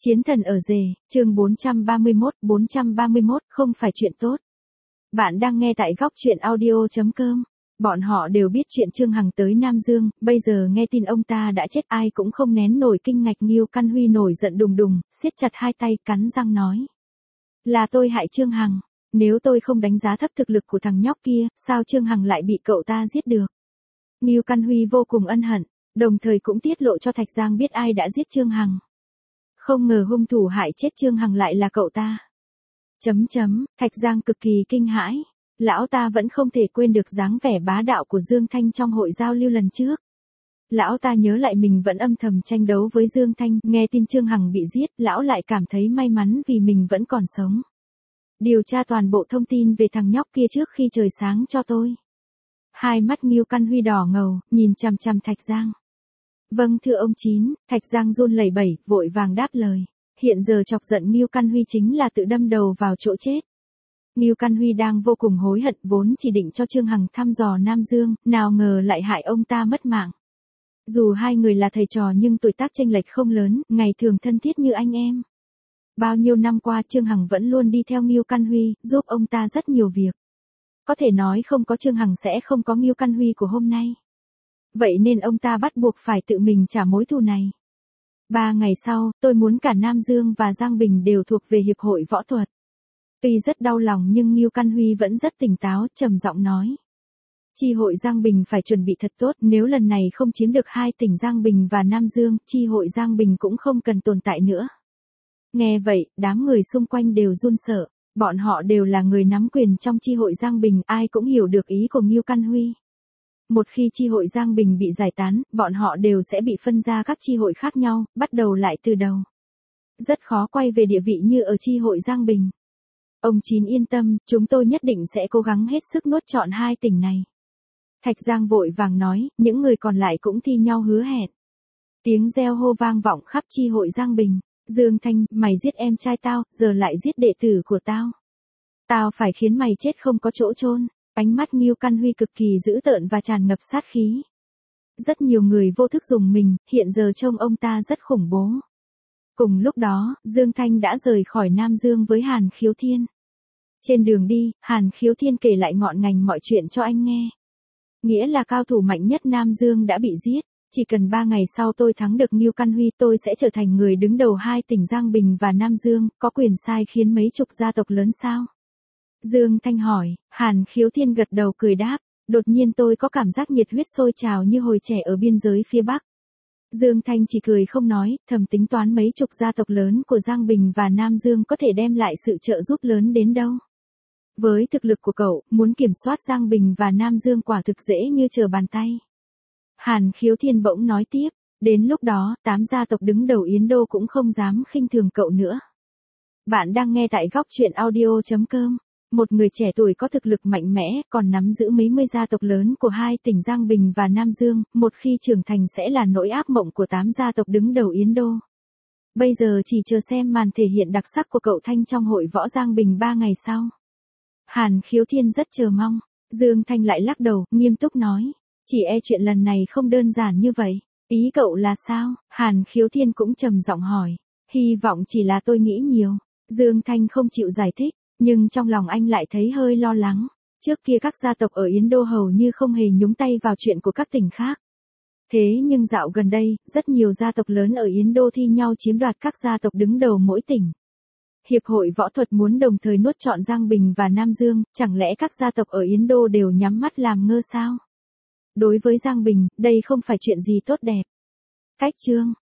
Chiến thần ở rể, chương 431, không phải chuyện tốt. Bạn đang nghe tại góc truyện audio.com. Bọn họ đều biết chuyện Trương Hằng tới Nam Dương, bây giờ nghe tin ông ta đã chết ai cũng không nén nổi kinh ngạch. Ngưu Căn Huy nổi giận đùng đùng, siết chặt hai tay cắn răng nói. Là tôi hại Trương Hằng, nếu tôi không đánh giá thấp thực lực của thằng nhóc kia, sao Trương Hằng lại bị cậu ta giết được? Ngưu Căn Huy vô cùng ân hận, đồng thời cũng tiết lộ cho Thạch Giang biết ai đã giết Trương Hằng. Không ngờ hung thủ hại chết Trương Hằng lại là cậu ta. Thạch Giang cực kỳ kinh hãi. Lão ta vẫn không thể quên được dáng vẻ bá đạo của Dương Thanh trong hội giao lưu lần trước. Lão ta nhớ lại mình vẫn âm thầm tranh đấu với Dương Thanh, nghe tin Trương Hằng bị giết, lão lại cảm thấy may mắn vì mình vẫn còn sống. Điều tra toàn bộ thông tin về thằng nhóc kia trước khi trời sáng cho tôi. Hai mắt Ngưu Căn Huy đỏ ngầu, nhìn chằm chằm Thạch Giang. Vâng thưa ông Chín, Thạch Giang run lẩy bẩy, vội vàng đáp lời. Hiện giờ chọc giận Ngưu Căn Huy chính là tự đâm đầu vào chỗ chết. Ngưu Căn Huy đang vô cùng hối hận, vốn chỉ định cho Trương Hằng thăm dò Nam Dương, nào ngờ lại hại ông ta mất mạng. Dù hai người là thầy trò nhưng tuổi tác chênh lệch không lớn, ngày thường thân thiết như anh em. Bao nhiêu năm qua Trương Hằng vẫn luôn đi theo Ngưu Căn Huy, giúp ông ta rất nhiều việc. Có thể nói không có Trương Hằng sẽ không có Ngưu Căn Huy của hôm nay. Vậy nên ông ta bắt buộc phải tự mình trả mối thù này. 3 ngày sau, tôi muốn cả Nam Dương và Giang Bình đều thuộc về Hiệp hội Võ thuật. Tuy rất đau lòng nhưng Ngưu Căn Huy vẫn rất tỉnh táo, trầm giọng nói. Chi hội Giang Bình phải chuẩn bị thật tốt, nếu lần này không chiếm được 2 tỉnh Giang Bình và Nam Dương, chi hội Giang Bình cũng không cần tồn tại nữa. Nghe vậy, đám người xung quanh đều run sợ, bọn họ đều là người nắm quyền trong chi hội Giang Bình, ai cũng hiểu được ý của Ngưu Căn Huy. Một khi chi hội Giang Bình bị giải tán, bọn họ đều sẽ bị phân ra các chi hội khác nhau, bắt đầu lại từ đầu. Rất khó quay về địa vị như ở chi hội Giang Bình. Ông Chín yên tâm, chúng tôi nhất định sẽ cố gắng hết sức nuốt trọn 2 tỉnh này. Thạch Giang vội vàng nói, những người còn lại cũng thi nhau hứa hẹn. Tiếng reo hô vang vọng khắp chi hội Giang Bình. Dương Thanh, mày giết em trai tao, giờ lại giết đệ tử của tao. Tao phải khiến mày chết không có chỗ chôn. Ánh mắt Ngưu Căn Huy cực kỳ dữ tợn và tràn ngập sát khí. Rất nhiều người vô thức dùng mình, hiện giờ trông ông ta rất khủng bố. Cùng lúc đó, Dương Thanh đã rời khỏi Nam Dương với Hàn Khiếu Thiên. Trên đường đi, Hàn Khiếu Thiên kể lại ngọn ngành mọi chuyện cho anh nghe. Nghĩa là cao thủ mạnh nhất Nam Dương đã bị giết. Chỉ cần 3 ngày sau tôi thắng được Ngưu Căn Huy, tôi sẽ trở thành người đứng đầu 2 tỉnh Giang Bình và Nam Dương, có quyền sai khiến mấy chục gia tộc lớn sao? Dương Thanh hỏi, Hàn Khiếu Thiên gật đầu cười đáp, đột nhiên tôi có cảm giác nhiệt huyết sôi trào như hồi trẻ ở biên giới phía Bắc. Dương Thanh chỉ cười không nói, thầm tính toán mấy chục gia tộc lớn của Giang Bình và Nam Dương có thể đem lại sự trợ giúp lớn đến đâu. Với thực lực của cậu, muốn kiểm soát Giang Bình và Nam Dương quả thực dễ như trở bàn tay. Hàn Khiếu Thiên bỗng nói tiếp, đến lúc đó, 8 gia tộc đứng đầu Yến Đô cũng không dám khinh thường cậu nữa. Bạn đang nghe tại góc truyện audio.com. Một người trẻ tuổi có thực lực mạnh mẽ, còn nắm giữ mấy mươi gia tộc lớn của 2 tỉnh Giang Bình và Nam Dương, một khi trưởng thành sẽ là nỗi ác mộng của 8 gia tộc đứng đầu Yến Đô. Bây giờ chỉ chờ xem màn thể hiện đặc sắc của cậu Thanh trong hội võ Giang Bình 3 ngày sau. Hàn Khiếu Thiên rất chờ mong. Dương Thanh lại lắc đầu, nghiêm túc nói. Chỉ e chuyện lần này không đơn giản như vậy. Ý cậu là sao? Hàn Khiếu Thiên cũng trầm giọng hỏi. Hy vọng chỉ là tôi nghĩ nhiều. Dương Thanh không chịu giải thích. Nhưng trong lòng anh lại thấy hơi lo lắng. Trước kia các gia tộc ở Yến Đô hầu như không hề nhúng tay vào chuyện của các tỉnh khác. Thế nhưng dạo gần đây, rất nhiều gia tộc lớn ở Yến Đô thi nhau chiếm đoạt các gia tộc đứng đầu mỗi tỉnh. Hiệp hội võ thuật muốn đồng thời nuốt trọn Giang Bình và Nam Dương, chẳng lẽ các gia tộc ở Yến Đô đều nhắm mắt làm ngơ sao? Đối với Giang Bình, đây không phải chuyện gì tốt đẹp. Cách chương